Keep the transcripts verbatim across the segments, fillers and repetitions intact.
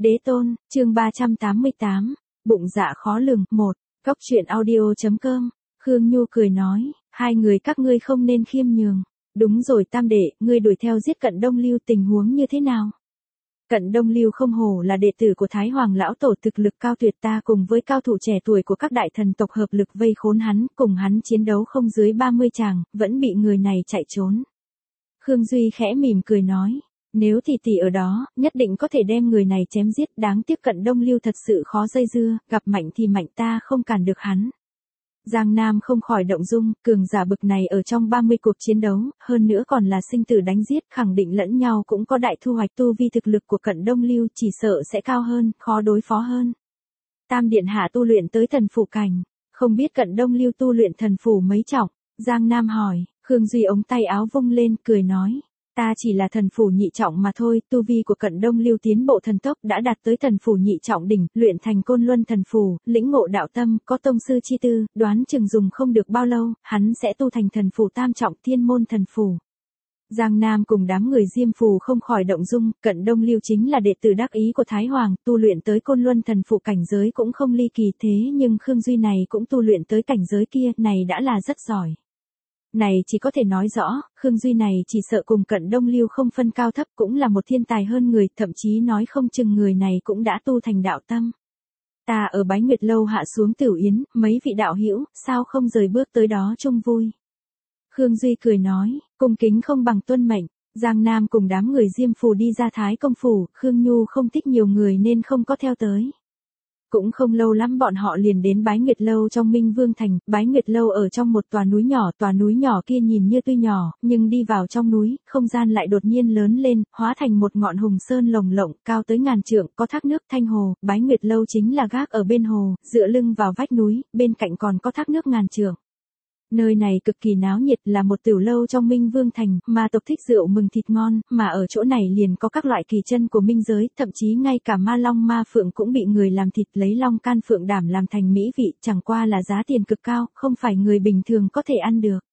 Đế tôn, chương ba trăm tám mươi tám, bụng dạ khó lường, một, Cóc truyện audio.com, Khương Nhu cười nói, hai người các ngươi không nên khiêm nhường. Đúng rồi tam đệ, ngươi đuổi theo giết Cận Đông Lưu tình huống như thế nào? Cận Đông Lưu không hổ là đệ tử của Thái Hoàng lão tổ thực lực cao tuyệt, ta cùng với cao thủ trẻ tuổi của các đại thần tộc hợp lực vây khốn hắn, cùng hắn chiến đấu không dưới ba mươi tràng, vẫn bị người này chạy trốn. Khương Duy khẽ mỉm cười nói, nếu tỷ tỷ ở đó, nhất định có thể đem người này chém giết, đáng tiếc Cận Đông Lưu thật sự khó dây dưa, gặp mạnh thì mạnh, ta không cản được hắn. Giang Nam không khỏi động dung, cường giả bực này ở trong ba mươi cuộc chiến đấu, hơn nữa còn là sinh tử đánh giết, khẳng định lẫn nhau cũng có đại thu hoạch, tu vi thực lực của Cận Đông Lưu chỉ sợ sẽ cao hơn, khó đối phó hơn. Tam điện hạ tu luyện tới thần phủ cảnh, không biết Cận Đông Lưu tu luyện thần phủ mấy trọng? Giang Nam hỏi. Khương Duy ống tay áo vung lên, cười nói, ta chỉ là thần phủ nhị trọng mà thôi, tu vi của Cận Đông Lưu tiến bộ thần tốc đã đạt tới thần phủ nhị trọng đỉnh, luyện thành Côn Luân thần phủ, lĩnh ngộ đạo tâm, có tông sư chi tư, đoán chừng dùng không được bao lâu, hắn sẽ tu thành thần phủ tam trọng thiên môn thần phủ. Giang Nam cùng đám người Diêm Phù không khỏi động dung, Cận Đông Lưu chính là đệ tử đắc ý của Thái Hoàng, tu luyện tới Côn Luân thần phủ cảnh giới cũng không ly kỳ, thế nhưng Khương Duy này cũng tu luyện tới cảnh giới kia, này đã là rất giỏi. Này chỉ có thể nói rõ, Khương Duy này chỉ sợ cùng Cận Đông Lưu không phân cao thấp, cũng là một thiên tài hơn người, thậm chí nói không chừng người này cũng đã tu thành đạo tâm. Ta ở Bái Nguyệt Lâu hạ xuống Tiểu Yến, mấy vị đạo hữu, sao không rời bước tới đó chung vui? Khương Duy cười nói, cung kính không bằng tuân mệnh. Giang Nam cùng đám người Diêm Phù đi ra Thái Công phủ, Khương Nhu không thích nhiều người nên không có theo tới. Cũng không lâu lắm bọn họ liền đến Bái Nguyệt Lâu trong Minh Vương Thành. Bái Nguyệt Lâu ở trong một tòa núi nhỏ, tòa núi nhỏ kia nhìn như tuy nhỏ, nhưng đi vào trong núi, không gian lại đột nhiên lớn lên, hóa thành một ngọn hùng sơn lồng lộng, cao tới ngàn trượng, có thác nước thanh hồ. Bái Nguyệt Lâu chính là gác ở bên hồ, dựa lưng vào vách núi, bên cạnh còn có thác nước ngàn trượng. Nơi này cực kỳ náo nhiệt, là một tiểu lâu trong Minh Vương Thành, mà tộc thích rượu mừng thịt ngon, mà ở chỗ này liền có các loại kỳ chân của minh giới, thậm chí ngay cả ma long ma phượng cũng bị người làm thịt, lấy long can phượng đảm làm thành mỹ vị, chẳng qua là giá tiền cực cao, không phải người bình thường có thể ăn được.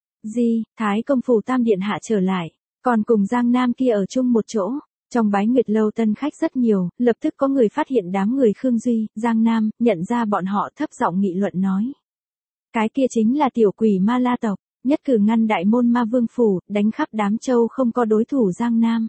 Gì, Thái Công phủ Tam điện hạ trở lại, còn cùng Giang Nam kia ở chung một chỗ. Trong Bái Nguyệt Lâu tân khách rất nhiều, lập tức có người phát hiện đám người Khương Duy, Giang Nam, nhận ra bọn họ, thấp giọng nghị luận nói. Cái kia chính là tiểu quỷ ma la tộc, nhất cử ngăn đại môn ma vương phủ, đánh khắp đám châu không có đối thủ Giang Nam.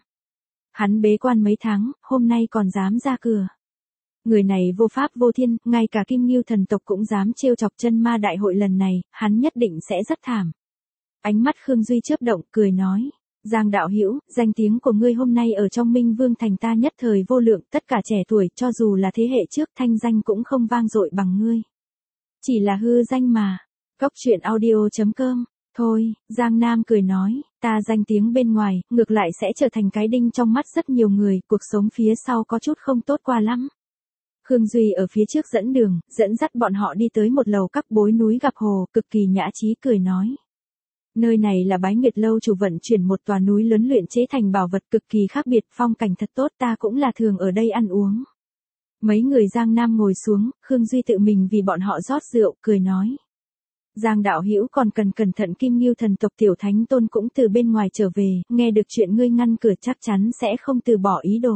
Hắn bế quan mấy tháng, hôm nay còn dám ra cửa. Người này vô pháp vô thiên, ngay cả Kim Ngưu thần tộc cũng dám trêu chọc chân ma đại hội lần này, hắn nhất định sẽ rất thảm. Ánh mắt Khương Duy chớp động, cười nói. Giang đạo hữu, danh tiếng của ngươi hôm nay ở trong Minh Vương Thành ta nhất thời vô lượng, tất cả trẻ tuổi, cho dù là thế hệ trước, thanh danh cũng không vang dội bằng ngươi. Chỉ là hư danh mà. Cóc truyện audio.com. Thôi, Giang Nam cười nói, ta danh tiếng bên ngoài, ngược lại sẽ trở thành cái đinh trong mắt rất nhiều người, cuộc sống phía sau có chút không tốt qua lắm. Khương Duy ở phía trước dẫn đường, dẫn dắt bọn họ đi tới một lầu các bối núi gặp hồ, cực kỳ nhã trí cười nói. Nơi này là Bái Nguyệt Lâu chủ vận chuyển một tòa núi lớn luyện chế thành bảo vật cực kỳ khác biệt, phong cảnh thật tốt, ta cũng là thường ở đây ăn uống. Mấy người Giang Nam ngồi xuống, Khương Duy tự mình vì bọn họ rót rượu, cười nói. Giang đạo hữu còn cần cẩn thận, Kim Ngưu thần tộc tiểu thánh tôn cũng từ bên ngoài trở về, nghe được chuyện ngươi ngăn cửa chắc chắn sẽ không từ bỏ ý đồ.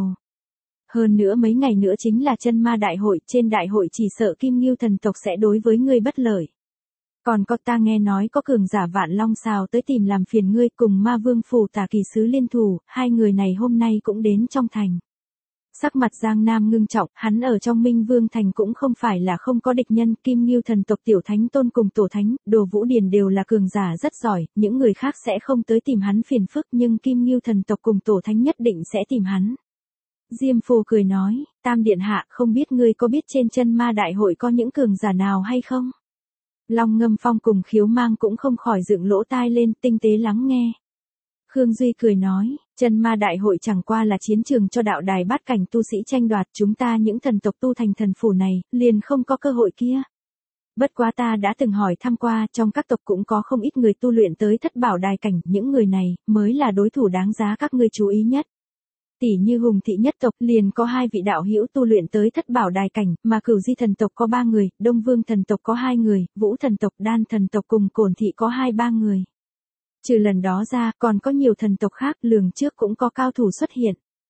Hơn nữa mấy ngày nữa chính là chân ma đại hội, trên đại hội chỉ sợ Kim Ngưu thần tộc sẽ đối với ngươi bất lợi. Còn có ta nghe nói có cường giả Vạn Long Sào tới tìm làm phiền ngươi, cùng ma vương phủ tả kỳ sứ liên thủ, hai người này hôm nay cũng đến trong thành. Sắc mặt Giang Nam ngưng trọng, hắn ở trong Minh Vương Thành cũng không phải là không có địch nhân, Kim Ngưu thần tộc tiểu thánh tôn cùng tổ thánh, Đồ Vũ Điền đều là cường giả rất giỏi, những người khác sẽ không tới tìm hắn phiền phức, nhưng Kim Ngưu thần tộc cùng tổ thánh nhất định sẽ tìm hắn. Diêm Phù cười nói, Tam điện hạ, không biết ngươi có biết trên chân ma đại hội có những cường giả nào hay không? Long Ngâm Phong cùng Khiếu Mang cũng không khỏi dựng lỗ tai lên, tinh tế lắng nghe. Khương Duy cười nói, chân ma đại hội chẳng qua là chiến trường cho đạo đài bát cảnh tu sĩ tranh đoạt, chúng ta những thần tộc tu thành thần phủ này, liền không có cơ hội kia. Bất quá ta đã từng hỏi thăm qua, trong các tộc cũng có không ít người tu luyện tới thất bảo đài cảnh, những người này, mới là đối thủ đáng giá các ngươi chú ý nhất. Tỷ như Hùng thị nhất tộc, liền có hai vị đạo hữu tu luyện tới thất bảo đài cảnh, mà Cửu Di thần tộc có ba người, Đông Vương thần tộc có hai người, Vũ thần tộc, Đan thần tộc cùng Cổn thị có hai ba người. Trừ lần đó ra, còn có nhiều thần tộc khác, lường trước cũng có cao thủ xuất hiện.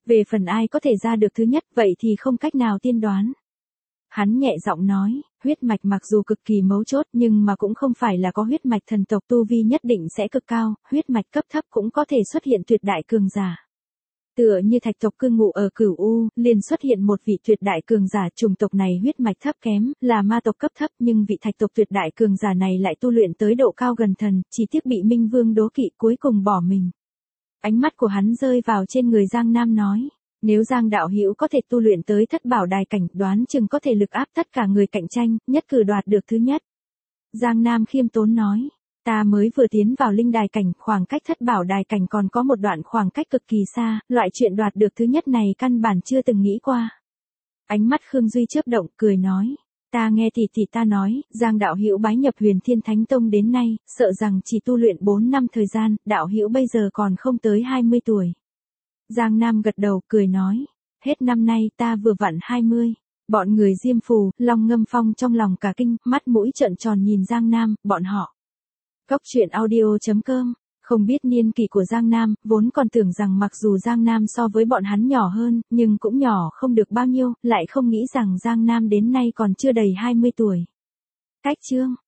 Về phần ai có thể ra được thứ nhất vậy thì không cách nào tiên đoán. Hắn nhẹ giọng nói, huyết mạch mặc dù cực kỳ mấu chốt nhưng mà cũng không phải là có huyết mạch thần tộc tu vi nhất định sẽ cực cao, huyết mạch cấp thấp cũng có thể xuất hiện tuyệt đại cường giả. Tựa như thạch tộc cư ngụ ở Cửu U, liền xuất hiện một vị tuyệt đại cường giả, chủng tộc này huyết mạch thấp kém, là ma tộc cấp thấp nhưng vị thạch tộc tuyệt đại cường giả này lại tu luyện tới độ cao gần thần, chỉ tiếc bị Minh Vương đố kỵ cuối cùng bỏ mình. Ánh mắt của hắn rơi vào trên người Giang Nam nói, nếu Giang đạo hữu có thể tu luyện tới thất bảo đài cảnh, đoán chừng có thể lực áp tất cả người cạnh tranh, nhất cử đoạt được thứ nhất. Giang Nam khiêm tốn nói, ta mới vừa tiến vào linh đài cảnh, khoảng cách thất bảo đài cảnh còn có một đoạn khoảng cách cực kỳ xa, loại chuyện đoạt được thứ nhất này căn bản chưa từng nghĩ qua. Ánh mắt Khương Duy chớp động, cười nói, ta nghe tỷ tỷ ta nói, Giang đạo hữu bái nhập Huyền Thiên Thánh Tông đến nay, sợ rằng chỉ tu luyện bốn năm thời gian, đạo hữu bây giờ còn không tới hai mươi tuổi. Giang Nam gật đầu, cười nói, hết năm nay ta vừa vặn hai mươi. Bọn người Diêm Phù, Long Ngâm Phong trong lòng cả kinh, mắt mũi trợn tròn nhìn Giang Nam, bọn họ. Cốc truyện audio chấm com, không biết niên kỷ của Giang Nam, vốn còn tưởng rằng mặc dù Giang Nam so với bọn hắn nhỏ hơn, nhưng cũng nhỏ không được bao nhiêu, lại không nghĩ rằng Giang Nam đến nay còn chưa đầy hai mươi tuổi. Cách chương